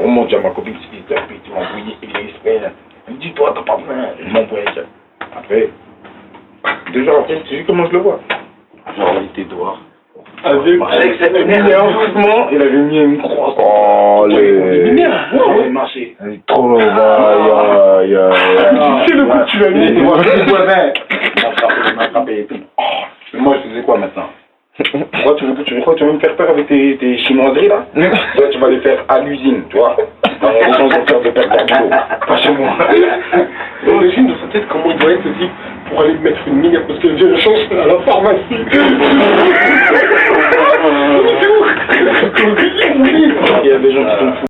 remonte, j'ai ma copine qui était puis tu m'as envoyé, il est exprès. Il me dit, toi, t'as pas besoin. Je m'envoie. Après, 2 jours après, tu sais comment je le vois. Genre, il était dehors. Avec cette énervement, il avait mis une croix. Oh, les marchés. Trop, tu sais le coup que tu l'as mis, il m'a frappé et tout. Moi, je faisais quoi maintenant? Tu crois que tu vas me faire peur avec tes chinoiseries là? Là, tu vas les faire à l'usine, tu vois? Dans les gens vont faire de perdre leur boulot. Pas chez moi. Imagine dans sa tête comment il doit être aussi pour aller mettre une mine parce que j'ai le chance à la pharmacie. Il y a des gens qui sont fous.